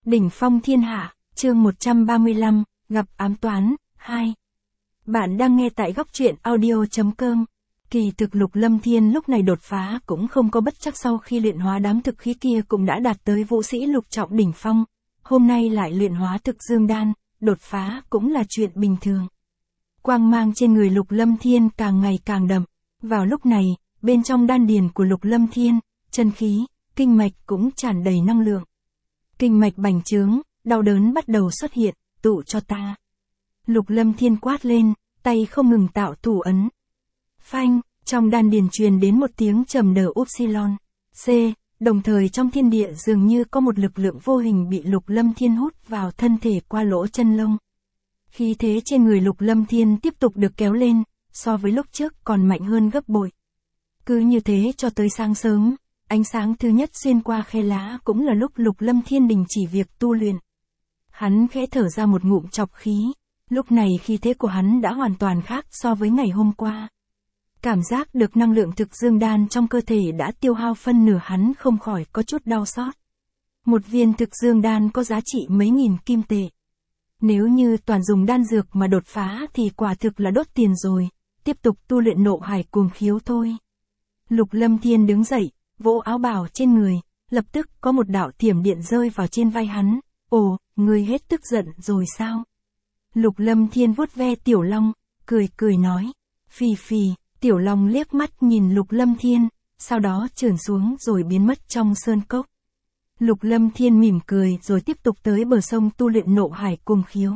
Đỉnh phong thiên hạ, chương 135, gặp ám toán, 2. Bạn đang nghe tại góc truyện audio.com. Kỳ thực Lục Lâm Thiên lúc này đột phá cũng không có bất chắc, sau khi luyện hóa đám thực khí kia cũng đã đạt tới vũ sĩ lục trọng đỉnh phong. Hôm nay lại luyện hóa thực dương đan, đột phá cũng là chuyện bình thường. Quang mang trên người Lục Lâm Thiên càng ngày càng đậm. Vào lúc này, bên trong đan điền của Lục Lâm Thiên, chân khí, kinh mạch cũng tràn đầy năng lượng. Kinh mạch bành trướng, đau đớn bắt đầu xuất hiện, tụ cho ta. Lục Lâm Thiên quát lên, tay không ngừng tạo thủ ấn. Phanh, trong đan điền truyền đến một tiếng trầm đờ upsilon. C, đồng thời trong thiên địa dường như có một lực lượng vô hình bị Lục Lâm Thiên hút vào thân thể qua lỗ chân lông. Khí thế trên người Lục Lâm Thiên tiếp tục được kéo lên, so với lúc trước còn mạnh hơn gấp bội. Cứ như thế cho tới sáng sớm, ánh sáng thứ nhất xuyên qua khe lá cũng là lúc Lục Lâm Thiên đình chỉ việc tu luyện. Hắn khẽ thở ra một ngụm trọc khí, lúc này khí thế của hắn đã hoàn toàn khác so với ngày hôm qua. Cảm giác được năng lượng thực dương đan trong cơ thể đã tiêu hao phân nửa, hắn không khỏi có chút đau xót. Một viên thực dương đan có giá trị mấy nghìn kim tệ. Nếu như toàn dùng đan dược mà đột phá thì quả thực là đốt tiền rồi, tiếp tục tu luyện nộ hải cuồng khiếu thôi. Lục Lâm Thiên đứng dậy, vỗ áo bào trên người, lập tức có một đạo thiểm điện rơi vào trên vai hắn. Ồ, ngươi hết tức giận rồi sao? Lục Lâm Thiên vuốt ve Tiểu Long, cười nói. Phì phì, Tiểu Long liếc mắt nhìn Lục Lâm Thiên, sau đó trườn xuống rồi biến mất trong sơn cốc. Lục Lâm Thiên mỉm cười rồi tiếp tục tới bờ sông tu luyện nộ hải cuồng khiếu.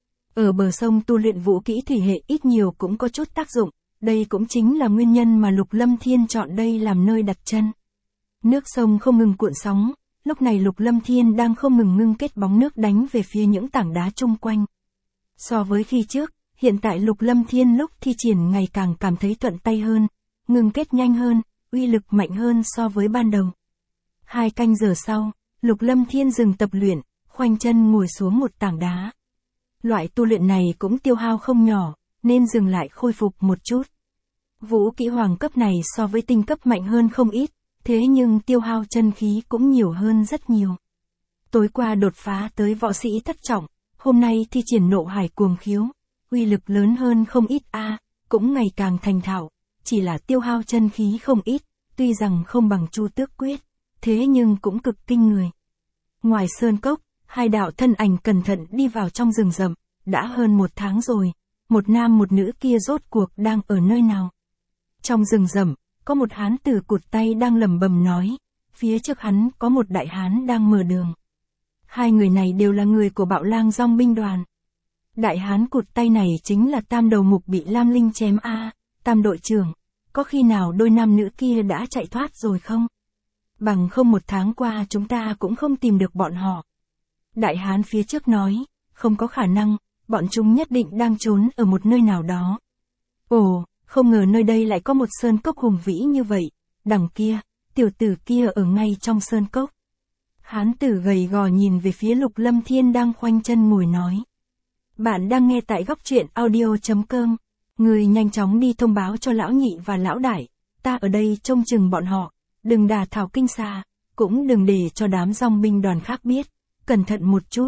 Ở bờ sông tu luyện vũ kỹ thủy hệ ít nhiều cũng có chút tác dụng, đây cũng chính là nguyên nhân mà Lục Lâm Thiên chọn đây làm nơi đặt chân. Nước sông không ngừng cuộn sóng, lúc này Lục Lâm Thiên đang không ngừng ngưng kết bóng nước đánh về phía những tảng đá chung quanh. So với khi trước, hiện tại Lục Lâm Thiên lúc thi triển ngày càng cảm thấy thuận tay hơn, ngưng kết nhanh hơn, uy lực mạnh hơn so với ban đầu. 2 canh giờ sau, Lục Lâm Thiên dừng tập luyện, khoanh chân ngồi xuống một tảng đá. Loại tu luyện này cũng tiêu hao không nhỏ, nên dừng lại khôi phục một chút. Vũ kỹ hoàng cấp này so với tinh cấp mạnh hơn không ít, thế nhưng tiêu hao chân khí cũng nhiều hơn rất nhiều. Tối qua đột phá tới võ sĩ thất trọng, hôm nay thi triển nộ hải cuồng khiếu, uy lực lớn hơn không ít cũng ngày càng thành thạo, chỉ là tiêu hao chân khí không ít, tuy rằng không bằng Chu Tước Quyết, thế nhưng cũng cực kinh người. Ngoài sơn cốc, 2 đạo thân ảnh cẩn thận đi vào trong rừng rậm, đã hơn 1 tháng rồi, một nam một nữ kia rốt cuộc đang ở nơi nào? Trong rừng rậm, có một hán tử cụt tay đang lẩm bẩm nói, phía trước hắn có một đại hán đang mở đường. 2 người này đều là người của Bạo Lang Dong binh đoàn. Đại hán cụt tay này chính là Tam đầu mục bị Lam Linh chém Tam đội trưởng, có khi nào đôi nam nữ kia đã chạy thoát rồi không? Bằng không 1 tháng qua chúng ta cũng không tìm được bọn họ. Đại hán phía trước nói, không có khả năng, bọn chúng nhất định đang trốn ở một nơi nào đó. Ồ, không ngờ nơi đây lại có một sơn cốc hùng vĩ như vậy, đằng kia, tiểu tử kia ở ngay trong sơn cốc. Hán tử gầy gò nhìn về phía Lục Lâm Thiên đang khoanh chân ngồi nói. Bạn đang nghe tại góc truyện audio.com, người nhanh chóng đi thông báo cho lão nhị và lão đại, ta ở đây trông chừng bọn họ, đừng đả thảo kinh xà, cũng đừng để cho đám dong binh đoàn khác biết, cẩn thận một chút.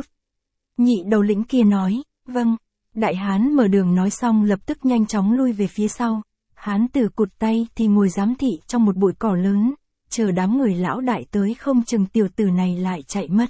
Nhị đầu lĩnh kia nói, vâng. Đại hán mở đường nói xong lập tức nhanh chóng lui về phía sau. Hán tử cụt tay thì ngồi giám thị trong một bụi cỏ lớn, chờ đám người lão đại tới không chừng tiểu tử này lại chạy mất.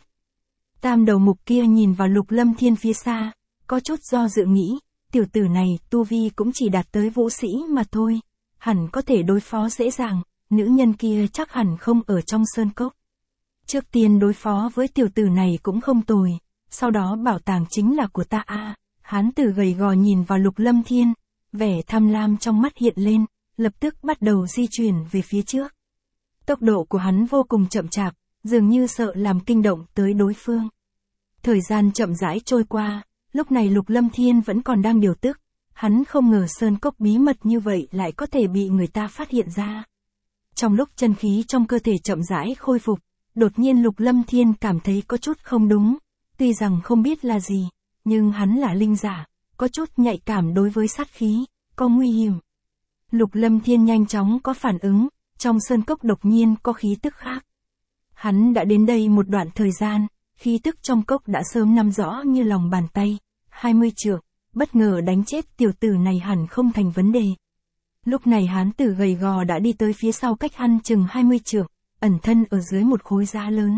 Tam đầu mục kia nhìn vào Lục Lâm Thiên phía xa, có chút do dự nghĩ, tiểu tử này tu vi cũng chỉ đạt tới vũ sĩ mà thôi, hẳn có thể đối phó dễ dàng, nữ nhân kia chắc hẳn không ở trong sơn cốc. Trước tiên đối phó với tiểu tử này cũng không tồi, sau đó bảo tàng chính là của ta Hán tử gầy gò nhìn vào Lục Lâm Thiên, vẻ tham lam trong mắt hiện lên, lập tức bắt đầu di chuyển về phía trước. Tốc độ của hắn vô cùng chậm chạp, dường như sợ làm kinh động tới đối phương. Thời gian chậm rãi trôi qua, lúc này Lục Lâm Thiên vẫn còn đang điều tức, hắn không ngờ sơn cốc bí mật như vậy lại có thể bị người ta phát hiện ra. Trong lúc chân khí trong cơ thể chậm rãi khôi phục, đột nhiên Lục Lâm Thiên cảm thấy có chút không đúng, tuy rằng không biết là gì. Nhưng hắn là linh giả, có chút nhạy cảm đối với sát khí, có nguy hiểm. Lục Lâm Thiên nhanh chóng có phản ứng, trong sơn cốc đột nhiên có khí tức khác. Hắn đã đến đây một đoạn thời gian, khí tức trong cốc đã sớm nắm rõ như lòng bàn tay, 20 trượng, bất ngờ đánh chết tiểu tử này hẳn không thành vấn đề. Lúc này hán tử gầy gò đã đi tới phía sau cách hắn chừng 20 trượng, ẩn thân ở dưới một khối đá lớn.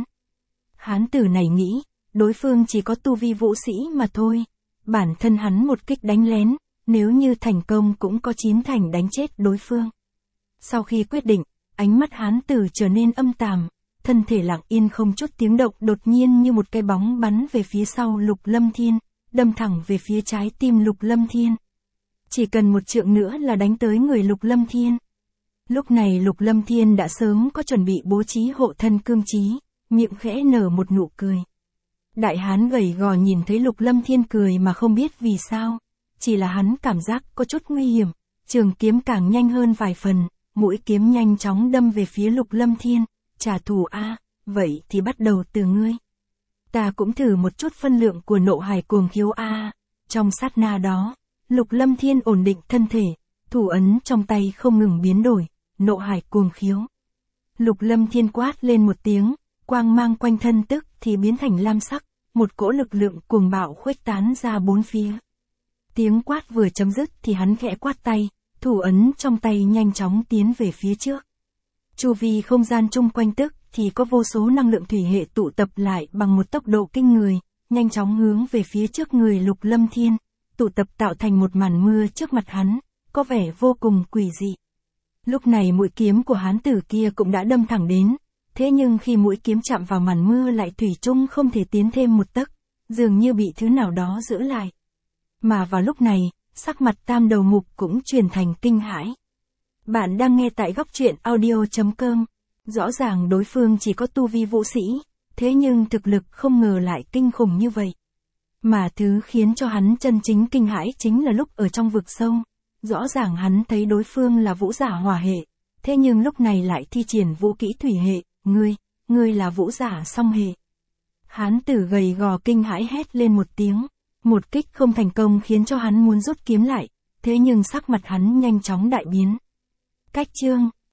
Hán tử này nghĩ, đối phương chỉ có tu vi vũ sĩ mà thôi, bản thân hắn một kích đánh lén, nếu như thành công cũng có 9 thành đánh chết đối phương. Sau khi quyết định, ánh mắt hán tử trở nên âm tàm, thân thể lặng yên không chút tiếng động, đột nhiên như một cái bóng bắn về phía sau Lục Lâm Thiên, đâm thẳng về phía trái tim Lục Lâm Thiên. Chỉ cần một trượng nữa là đánh tới người Lục Lâm Thiên. Lúc này Lục Lâm Thiên đã sớm có chuẩn bị bố trí hộ thân cương chí, miệng khẽ nở một nụ cười. Đại hán gầy gò nhìn thấy Lục Lâm Thiên cười mà không biết vì sao, chỉ là hắn cảm giác có chút nguy hiểm, trường kiếm càng nhanh hơn vài phần, mũi kiếm nhanh chóng đâm về phía Lục Lâm Thiên, trả thù a, vậy thì bắt đầu từ ngươi. Ta cũng thử một chút phân lượng của nộ hải cuồng khiếu a. Trong sát na đó, Lục Lâm Thiên ổn định thân thể, thủ ấn trong tay không ngừng biến đổi, nộ hải cuồng khiếu. Lục Lâm Thiên quát lên một tiếng, quang mang quanh thân tức thì biến thành lam sắc, một cỗ lực lượng cuồng bạo khuếch tán ra bốn phía. Tiếng quát vừa chấm dứt thì hắn khẽ quát tay, thủ ấn trong tay nhanh chóng tiến về phía trước. Chu vi không gian chung quanh tức thì có vô số năng lượng thủy hệ tụ tập lại bằng một tốc độ kinh người, nhanh chóng hướng về phía trước người Lục Lâm Thiên, tụ tập tạo thành một màn mưa trước mặt hắn, có vẻ vô cùng quỷ dị. Lúc này mũi kiếm của hán tử kia cũng đã đâm thẳng đến, thế nhưng khi mũi kiếm chạm vào màn mưa lại thủy chung không thể tiến thêm một tấc, dường như bị thứ nào đó giữ lại. Mà vào lúc này, sắc mặt Tam Đầu Mục cũng chuyển thành kinh hãi. Bạn đang nghe tại góc truyện audio.com. Rõ ràng đối phương chỉ có tu vi vũ sĩ, thế nhưng thực lực không ngờ lại kinh khủng như vậy. Mà thứ khiến cho hắn chân chính kinh hãi chính là lúc ở trong vực sâu. Rõ ràng hắn thấy đối phương là vũ giả hỏa hệ, thế nhưng lúc này lại thi triển vũ kỹ thủy hệ, ngươi là vũ giả song hệ. Hán tử gầy gò kinh hãi hét lên một tiếng, một kích không thành công khiến cho hắn muốn rút kiếm lại, thế nhưng sắc mặt hắn nhanh chóng đại biến. Cách chương